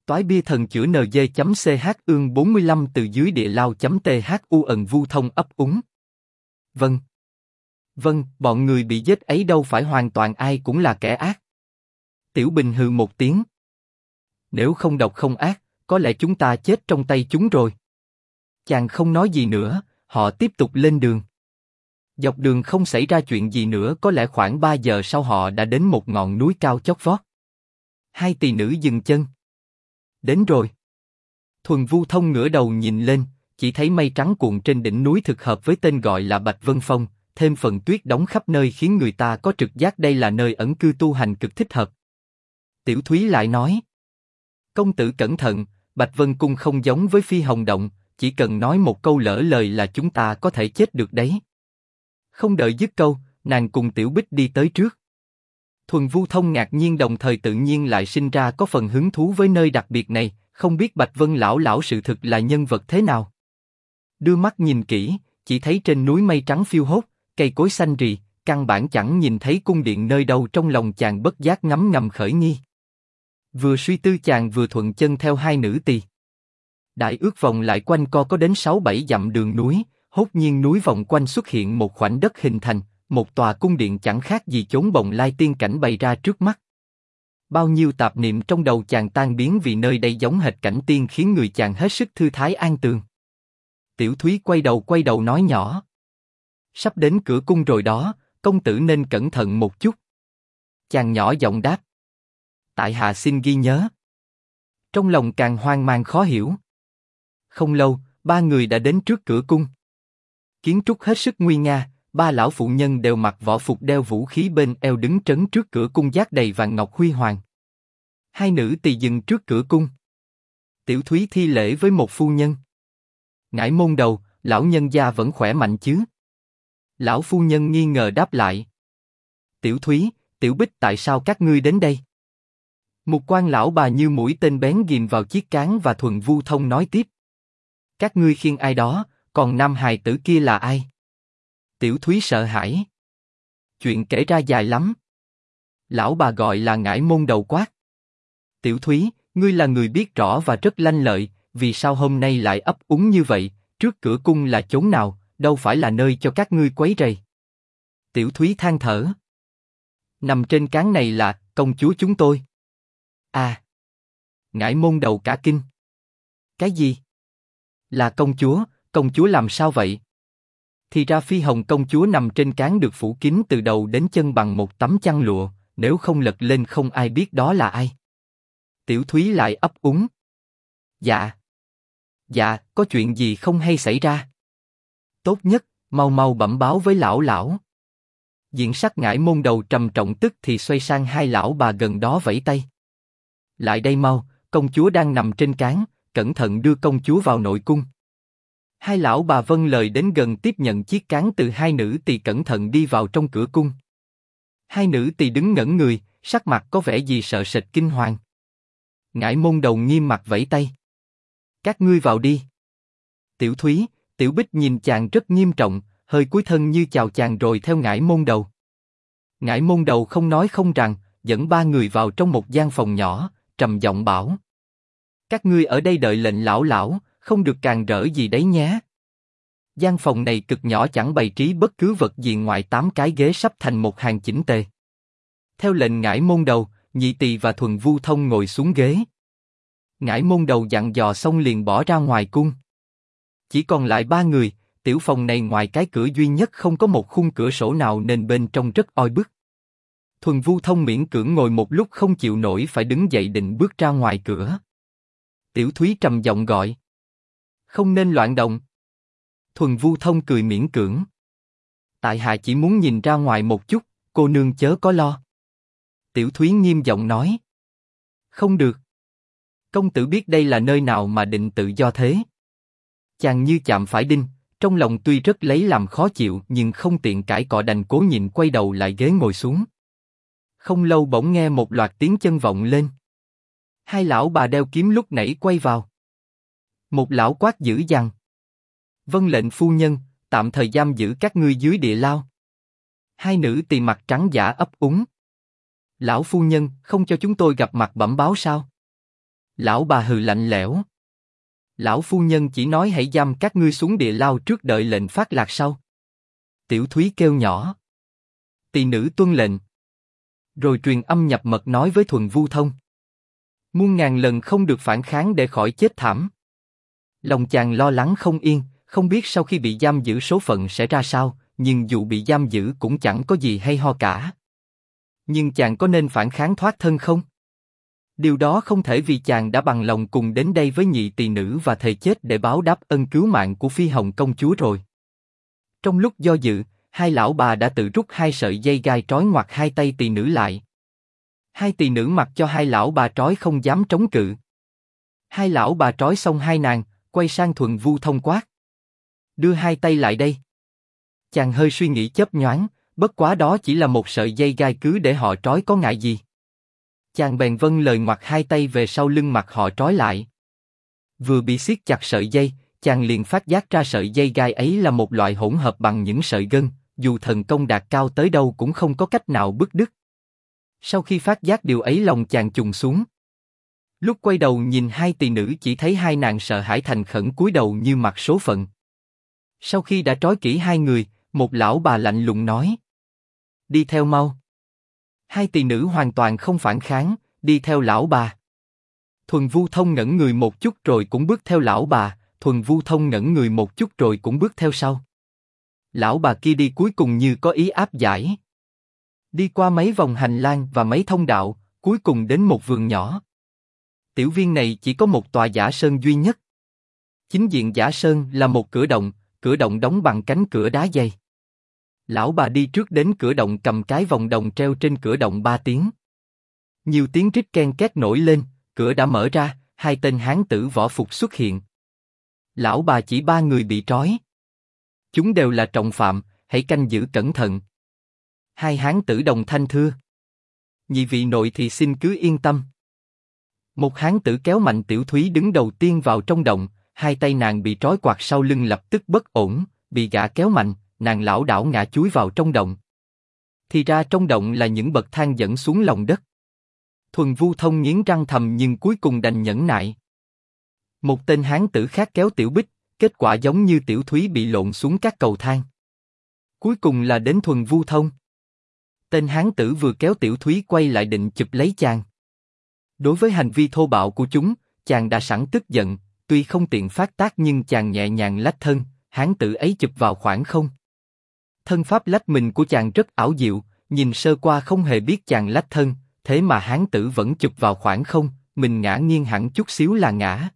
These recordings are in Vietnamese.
Toái bia thần chữa NG.ch ương 45 từ dưới địa lao.thu ẩn vu thông ấp úng. Vâng. Vâng, bọn người bị giết ấy đâu phải hoàn toàn ai cũng là kẻ ác. Tiểu Bình hừ một tiếng. Nếu không độc không ác, có lẽ chúng ta chết trong tay chúng rồi. Chàng không nói gì nữa, họ tiếp tục lên đường. Dọc đường không xảy ra chuyện gì nữa, có lẽ khoảng 3 giờ sau họ đã đến một ngọn núi cao chót vót. Hai tỳ nữ dừng chân. Đến rồi. Thuần Vu Thông ngửa đầu nhìn lên, chỉ thấy mây trắng cuộn trên đỉnh núi thực hợp với tên gọi là Bạch Vân Phong, thêm phần tuyết đóng khắp nơi khiến người ta có trực giác đây là nơi ẩn cư tu hành cực thích hợp. Tiểu Thúy lại nói. Công tử cẩn thận, Bạch Vân Cung không giống với Phi Hồng Động, chỉ cần nói một câu lỡ lời là chúng ta có thể chết được đấy. Không đợi dứt câu, nàng cùng Tiểu Bích đi tới trước. Thuần Vu Thông ngạc nhiên đồng thời tự nhiên lại sinh ra có phần hứng thú với nơi đặc biệt này, không biết Bạch Vân lão sự thực là nhân vật thế nào. Đưa mắt nhìn kỹ, chỉ thấy trên núi mây trắng phiêu hốt, cây cối xanh rì, căn bản chẳng nhìn thấy cung điện nơi đâu, trong lòng chàng bất giác ngấm ngầm khởi nghi. Vừa suy tư chàng vừa thuận chân theo hai nữ tỳ. Đại ước vòng lại quanh co có đến 6-7 dặm đường núi, hốt nhiên núi vòng quanh xuất hiện một khoảnh đất hình thành, một tòa cung điện chẳng khác gì chốn bồng lai tiên cảnh bày ra trước mắt. Bao nhiêu tạp niệm trong đầu chàng tan biến vì nơi đây giống hệt cảnh tiên khiến người chàng hết sức thư thái an tường. Tiểu Thúy quay đầu nói nhỏ. Sắp đến cửa cung rồi đó, công tử nên cẩn thận một chút. Chàng nhỏ giọng đáp. Tại hạ xin ghi nhớ. Trong lòng càng hoang mang khó hiểu. Không lâu, ba người đã đến trước cửa cung. Kiến trúc hết sức nguy nga, ba lão phụ nhân đều mặc võ phục đeo vũ khí bên eo đứng trấn trước cửa cung giác đầy vàng ngọc huy hoàng. Hai nữ tỳ dừng trước cửa cung. Tiểu Thúy thi lễ với một phu nhân. Ngải Môn Đầu, lão nhân gia vẫn khỏe mạnh chứ? Lão phu nhân nghi ngờ đáp lại. Tiểu Thúy, Tiểu Bích, tại sao các ngươi đến đây? Một quan lão bà như mũi tên bén ghim vào chiếc cán và Thuần Vu Thông nói tiếp. Các ngươi khiêng ai đó, còn nam hài tử kia là ai? Tiểu Thúy sợ hãi. Chuyện kể ra dài lắm. Lão bà gọi là Ngải Môn Đầu quát. Tiểu Thúy, ngươi là người biết rõ và rất lanh lợi, vì sao hôm nay lại ấp úng như vậy? Trước cửa cung là chốn nào, đâu phải là nơi cho các ngươi quấy rầy. Tiểu Thúy than thở. Nằm trên cán này là công chúa chúng tôi. À. Ngải Môn Đầu cả kinh. Cái gì? Là công chúa làm sao vậy? Thì ra Phi Hồng công chúa nằm trên cán được phủ kín từ đầu đến chân bằng một tấm chăn lụa, nếu không lật lên không ai biết đó là ai. Tiểu Thúy lại ấp úng. Dạ, có chuyện gì không hay xảy ra? Tốt nhất, mau bẩm báo với lão. Diện sắc Ngải Môn Đầu trầm trọng tức thì xoay sang hai lão bà gần đó vẫy tay. Lại đây mau, công chúa đang nằm trên cán, cẩn thận đưa công chúa vào nội cung. Hai lão bà vâng lời đến gần tiếp nhận chiếc cán từ hai nữ tỳ cẩn thận đi vào trong cửa cung. Hai nữ tỳ đứng ngẩn người, sắc mặt có vẻ gì sợ sệt kinh hoàng. Ngải Môn Đầu nghiêm mặt vẫy tay. Các ngươi vào đi. Tiểu Thúy, Tiểu Bích nhìn chàng rất nghiêm trọng, hơi cúi thân như chào chàng rồi theo Ngải Môn Đầu. Ngải Môn Đầu không nói không rằng, dẫn ba người vào trong một gian phòng nhỏ, trầm giọng bảo. Các ngươi ở đây đợi lệnh lão, không được càn rỡ gì đấy nhé. Gian phòng này cực nhỏ chẳng bày trí bất cứ vật gì ngoài 8 cái ghế sắp thành một hàng chỉnh tề. Theo lệnh Ngải Môn Đầu, nhị tỳ và Thuần Vu Thông ngồi xuống ghế. Ngải Môn Đầu dặn dò xong liền bỏ ra ngoài cung. Chỉ còn lại ba người, tiểu phòng này ngoài cái cửa duy nhất không có một khung cửa sổ nào nên bên trong rất oi bức. Thuần Vu Thông miễn cưỡng ngồi một lúc không chịu nổi phải đứng dậy định bước ra ngoài cửa. Tiểu Thúy trầm giọng gọi. Không nên loạn động. Thuần Vu Thông cười miễn cưỡng. Tại hạ chỉ muốn nhìn ra ngoài một chút, cô nương chớ có lo. Tiểu Thúy nghiêm giọng nói. Không được. Công tử biết đây là nơi nào mà định tự do thế? Chàng như chạm phải đinh, trong lòng tuy rất lấy làm khó chịu nhưng không tiện cãi cọ đành cố nhịn quay đầu lại ghế ngồi xuống. Không lâu bỗng nghe một loạt tiếng chân vọng lên. Hai lão bà đeo kiếm lúc nãy quay vào. Một lão quát dữ dằn. Vâng lệnh phu nhân, tạm thời giam giữ các ngươi dưới địa lao. Hai nữ tỳ mặt trắng giả ấp úng. Lão phu nhân, không cho chúng tôi gặp mặt bẩm báo sao? Lão bà hừ lạnh lẽo. Lão phu nhân chỉ nói hãy giam các ngươi xuống địa lao trước đợi lệnh phát lạc sau. Tiểu Thúy kêu nhỏ. Tỳ nữ tuân lệnh. Rồi truyền âm nhập mật nói với Thuần Vu Thông. Muôn ngàn lần không được phản kháng để khỏi chết thảm. Lòng chàng lo lắng không yên, không biết sau khi bị giam giữ số phận sẽ ra sao, nhưng dù bị giam giữ cũng chẳng có gì hay ho cả. Nhưng chàng có nên phản kháng thoát thân không? Điều đó không thể vì chàng đã bằng lòng cùng đến đây với nhị tỳ nữ và thề chết để báo đáp ân cứu mạng của Phi Hồng công chúa rồi. Trong lúc do dự, hai lão bà đã tự rút hai sợi dây gai trói ngoặt hai tay tỳ nữ lại. Hai tỳ nữ mặc cho hai lão bà trói không dám chống cự. Hai lão bà trói xong hai nàng, quay sang Thuần Vu Thông quát. Đưa hai tay lại đây. Chàng hơi suy nghĩ chớp nhoáng, bất quá đó chỉ là một sợi dây gai, cứ để họ trói có ngại gì. Chàng bèn vâng lời ngoặt hai tay về sau lưng mặt họ trói lại. Vừa bị siết chặt sợi dây, chàng liền phát giác ra sợi dây gai ấy là một loại hỗn hợp bằng những sợi gân, dù thần công đạt cao tới đâu cũng không có cách nào bứt đứt. Sau khi phát giác điều ấy, lòng chàng trùng xuống. Lúc quay đầu nhìn hai tỳ nữ chỉ thấy hai nàng sợ hãi thành khẩn cúi đầu như mặc số phận. Sau khi đã trói kỹ hai người, một lão bà lạnh lùng nói. Đi theo mau. Hai tỳ nữ hoàn toàn không phản kháng, đi theo lão bà. Thuần Vu Thông ngẩn người một chút rồi cũng bước theo lão bà, Thuần Vu Thông ngẩn người một chút rồi cũng bước theo sau. Lão bà kia đi cuối cùng như có ý áp giải. Đi qua mấy vòng hành lang và mấy thông đạo, cuối cùng đến một vườn nhỏ. Tiểu viên này chỉ có một tòa giả sơn duy nhất. Chính diện giả sơn là một cửa động đóng bằng cánh cửa đá dày. Lão bà đi trước đến cửa động cầm cái vòng đồng treo trên cửa động 3 tiếng. Nhiều tiếng rít ken két nổi lên, cửa đã mở ra, hai tên hán tử võ phục xuất hiện. Lão bà chỉ 3 người bị trói. Chúng đều là trọng phạm, hãy canh giữ cẩn thận. Hai hán tử đồng thanh thưa. Nhị vị nội thì xin cứ yên tâm. Một hán tử kéo mạnh Tiểu Thúy đứng đầu tiên vào trong động, hai tay nàng bị trói quạt sau lưng lập tức bất ổn, bị gã kéo mạnh, nàng lảo đảo ngã chúi vào trong động. Thì ra trong động là những bậc thang dẫn xuống lòng đất. Thuần Vu Thông nghiến răng thầm nhưng cuối cùng đành nhẫn nại. Một tên hán tử khác kéo Tiểu Bích, kết quả giống như Tiểu Thúy bị lộn xuống các cầu thang. Cuối cùng là đến Thuần Vu Thông. Tên hán tử vừa kéo Tiểu Thúy quay lại định chụp lấy chàng. Đối với hành vi thô bạo của chúng, chàng đã sẵn tức giận, tuy không tiện phát tác nhưng chàng nhẹ nhàng lách thân, hán tử ấy chụp vào khoảng không. Thân pháp lách mình của chàng rất ảo diệu, nhìn sơ qua không hề biết chàng lách thân, thế mà hán tử vẫn chụp vào khoảng không, mình ngã nghiêng hẳn chút xíu là ngã.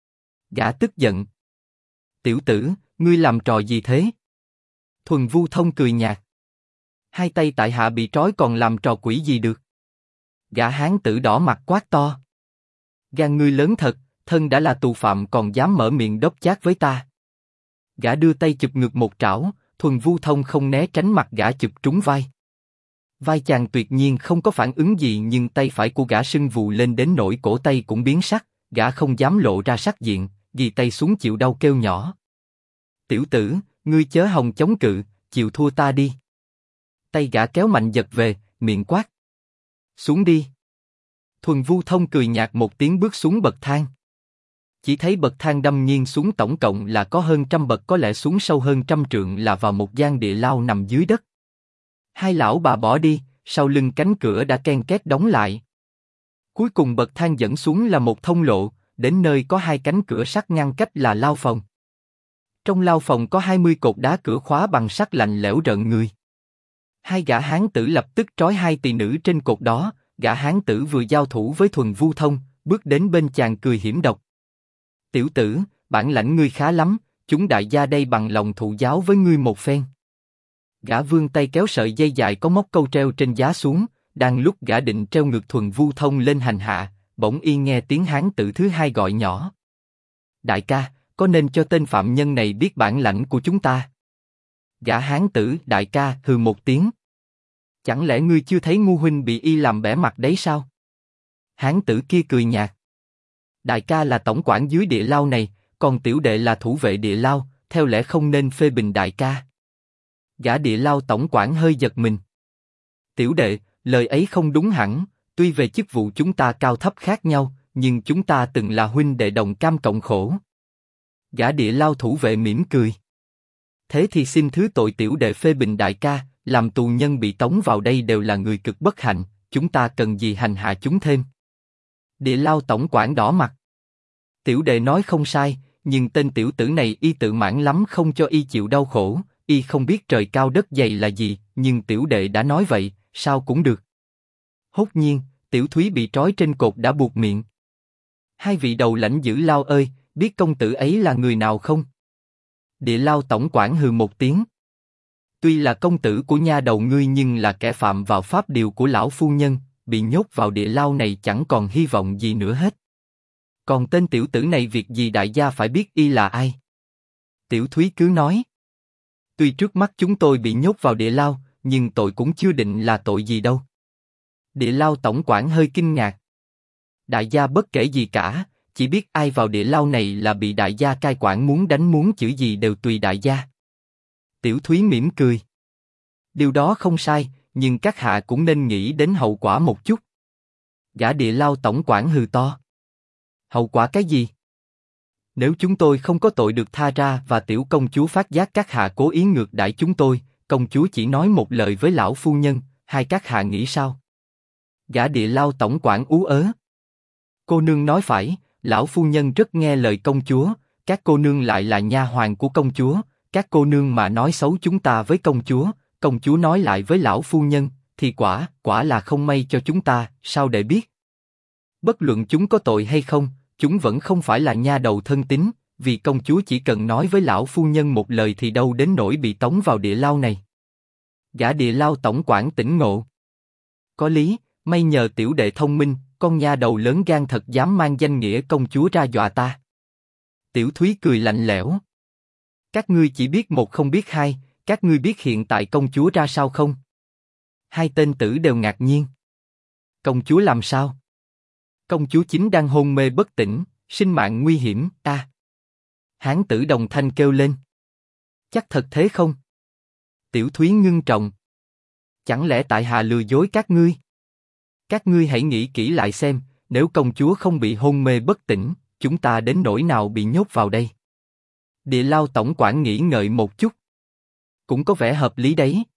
Gã tức giận. Tiểu tử, ngươi làm trò gì thế? Thuần Vu Thông cười nhạt. Hai tay tại hạ bị trói còn làm trò quỷ gì được? Gã hán tử đỏ mặt quát to. Gan ngươi lớn thật, thân đã là tù phạm còn dám mở miệng đốc chát với ta. Gã đưa tay chụp ngược một trảo, Thuần Vu Thông không né tránh, mặt gã chụp trúng vai. Vai chàng tuyệt nhiên không có phản ứng gì nhưng tay phải của gã sưng vù lên đến nỗi cổ tay cũng biến sắc, gã không dám lộ ra sắc diện, ghi tay xuống chịu đau kêu nhỏ. Tiểu tử, ngươi chớ hòng chống cự, chịu thua ta đi. Tay gã kéo mạnh giật về, miệng quát. Xuống đi. Thuần Vu Thông cười nhạt một tiếng bước xuống bậc thang. Chỉ thấy bậc thang đâm nghiêng xuống, tổng cộng là có hơn 100 bậc, có lẽ xuống sâu hơn 100 trượng là vào một gian địa lao nằm dưới đất. Hai lão bà bỏ đi, sau lưng cánh cửa đã ken két đóng lại. Cuối cùng bậc thang dẫn xuống là một thông lộ, đến nơi có hai cánh cửa sắt ngăn cách là lao phòng. Trong lao phòng có 20 cột đá cửa khóa bằng sắt lạnh lẽo rợn người. Hai gã hán tử lập tức trói hai tỳ nữ trên cột đó, gã hán tử vừa giao thủ với Thuần Vu Thông, bước đến bên chàng cười hiểm độc. Tiểu tử, bản lãnh ngươi khá lắm, chúng đại gia đây bằng lòng thụ giáo với ngươi một phen. Gã vươn tay kéo sợi dây dài có móc câu treo trên giá xuống, đang lúc gã định treo ngược Thuần Vu Thông lên hành hạ, bỗng yên nghe tiếng hán tử thứ hai gọi nhỏ. Đại ca, có nên cho tên phạm nhân này biết bản lãnh của chúng ta? Gã hán tử đại ca hừ một tiếng. Chẳng lẽ ngươi chưa thấy ngu huynh bị y làm bẽ mặt đấy sao? Hán tử kia cười nhạt. Đại ca là tổng quản dưới địa lao này, còn tiểu đệ là thủ vệ địa lao, theo lẽ không nên phê bình đại ca. Gã địa lao tổng quản hơi giật mình. Tiểu đệ, lời ấy không đúng hẳn, tuy về chức vụ chúng ta cao thấp khác nhau, nhưng chúng ta từng là huynh đệ đồng cam cộng khổ. Gã địa lao thủ vệ mỉm cười. Thế thì xin thứ tội tiểu đệ phê bình đại ca, làm tù nhân bị tống vào đây đều là người cực bất hạnh, chúng ta cần gì hành hạ chúng thêm. Địa lao tổng quản đỏ mặt. Tiểu đệ nói không sai, nhưng tên tiểu tử này y tự mãn lắm không cho y chịu đau khổ, y không biết trời cao đất dày là gì, nhưng tiểu đệ đã nói vậy, sao cũng được. Hốt nhiên, Tiểu Thúy bị trói trên cột đã buộc miệng. Hai vị đầu lãnh giữ lao ơi, biết công tử ấy là người nào không? Địa lao tổng quản hừ một tiếng. Tuy là công tử của nha đầu ngươi nhưng là kẻ phạm vào pháp điều của lão phu nhân, bị nhốt vào địa lao này chẳng còn hy vọng gì nữa hết. Còn tên tiểu tử này việc gì đại gia phải biết y là ai? Tiểu Thúy cứ nói. Tuy trước mắt chúng tôi bị nhốt vào địa lao, nhưng tội cũng chưa định là tội gì đâu. Địa lao tổng quản hơi kinh ngạc. Đại gia bất kể gì cả, chỉ biết ai vào địa lao này là bị đại gia cai quản muốn đánh muốn chửi gì đều tùy đại gia. Tiểu Thúy mỉm cười. Điều đó không sai, nhưng các hạ cũng nên nghĩ đến hậu quả một chút. Gã địa lao tổng quản hừ to. Hậu quả cái gì? Nếu chúng tôi không có tội được tha ra và tiểu công chúa phát giác các hạ cố ý ngược đãi chúng tôi, công chúa chỉ nói một lời với lão phu nhân, hai các hạ nghĩ sao? Gã địa lao tổng quản ú ớ. Cô nương nói phải, lão phu nhân rất nghe lời công chúa, các cô nương lại là nha hoàn của công chúa, các cô nương mà nói xấu chúng ta với công chúa nói lại với lão phu nhân, thì quả là không may cho chúng ta, sao để biết? Bất luận chúng có tội hay không, chúng vẫn không phải là nha đầu thân tín, vì công chúa chỉ cần nói với lão phu nhân một lời thì đâu đến nỗi bị tống vào địa lao này. Gã địa lao tổng quản tỉnh ngộ. Có lý, may nhờ tiểu đệ thông minh, con nha đầu lớn gan thật dám mang danh nghĩa công chúa ra dọa ta. Tiểu Thúy cười lạnh lẽo. Các ngươi chỉ biết một không biết hai, các ngươi biết hiện tại công chúa ra sao không? Hai tên tử đều ngạc nhiên. Công chúa làm sao? Công chúa chính đang hôn mê bất tỉnh, sinh mạng nguy hiểm, ta. Hán tử đồng thanh kêu lên. Chắc thật thế không? Tiểu Thúy ngưng trọng. Chẳng lẽ tại hạ lừa dối các ngươi? Các ngươi hãy nghĩ kỹ lại xem, nếu công chúa không bị hôn mê bất tỉnh, chúng ta đến nỗi nào bị nhốt vào đây? Địa lao tổng quản nghĩ ngợi một chút. Cũng có vẻ hợp lý đấy.